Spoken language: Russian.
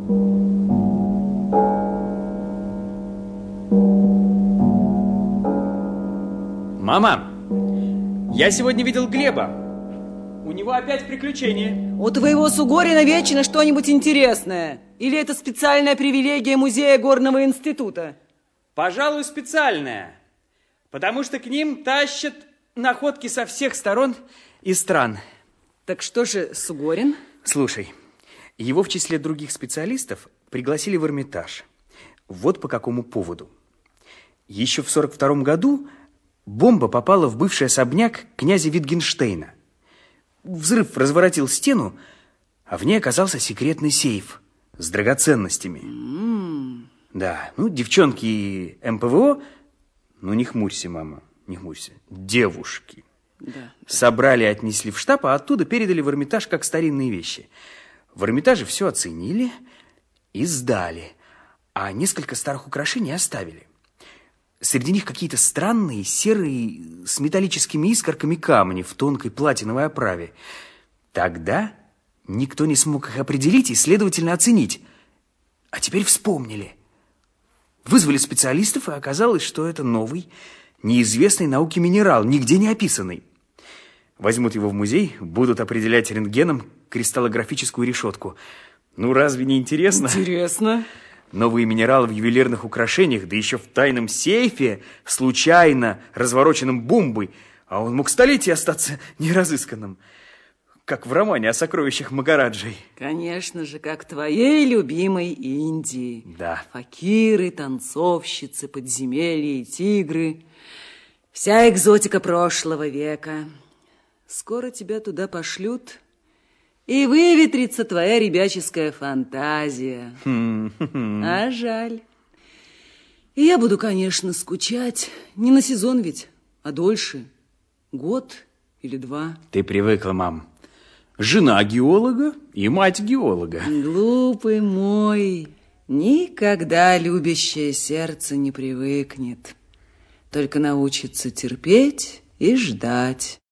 Мама, я сегодня видел Глеба. У него опять приключения. У твоего Сугорина вечно что-нибудь интересное. Или это специальная привилегия музея Горного института? Пожалуй, специальная. Потому что к ним тащат находки со всех сторон и стран. Так что же Сугорин? Слушай, его в числе других специалистов пригласили в Эрмитаж. Вот по какому поводу. Еще в 1942 году бомба попала в бывший особняк князя Витгенштейна. Взрыв разворотил стену, а в ней оказался секретный сейф с драгоценностями. Да, девчонки МПВО, не хмурься, мама, не хмурься, девушки. Да. Собрали и отнесли в штаб, а оттуда передали в Эрмитаж как старинные вещи. В Эрмитаже все оценили и сдали, а несколько старых украшений оставили. Среди них какие-то странные, серые, с металлическими искорками камни в тонкой платиновой оправе. Тогда никто не смог их определить и, следовательно, оценить. А теперь вспомнили. Вызвали специалистов, и оказалось, что это новый, неизвестный науке минерал, нигде не описанный. Возьмут его в музей, будут определять рентгеном кристаллографическую решетку. Разве не интересно? Интересно. Новые минералы в ювелирных украшениях, да еще в тайном сейфе, случайно развороченном бомбой, а он мог столетия остаться неразысканным, как в романе о сокровищах Магараджей. Конечно же, как твоей любимой Индии. Да. Факиры, танцовщицы, подземелья и тигры. Вся экзотика прошлого века. Скоро тебя туда пошлют, и выветрится твоя ребяческая фантазия. А жаль. И я буду, конечно, скучать. Не на сезон ведь, а дольше. Год или 2. Ты привыкла, мам. Жена геолога и мать геолога. Глупый мой, никогда любящее сердце не привыкнет. Только научится терпеть и ждать.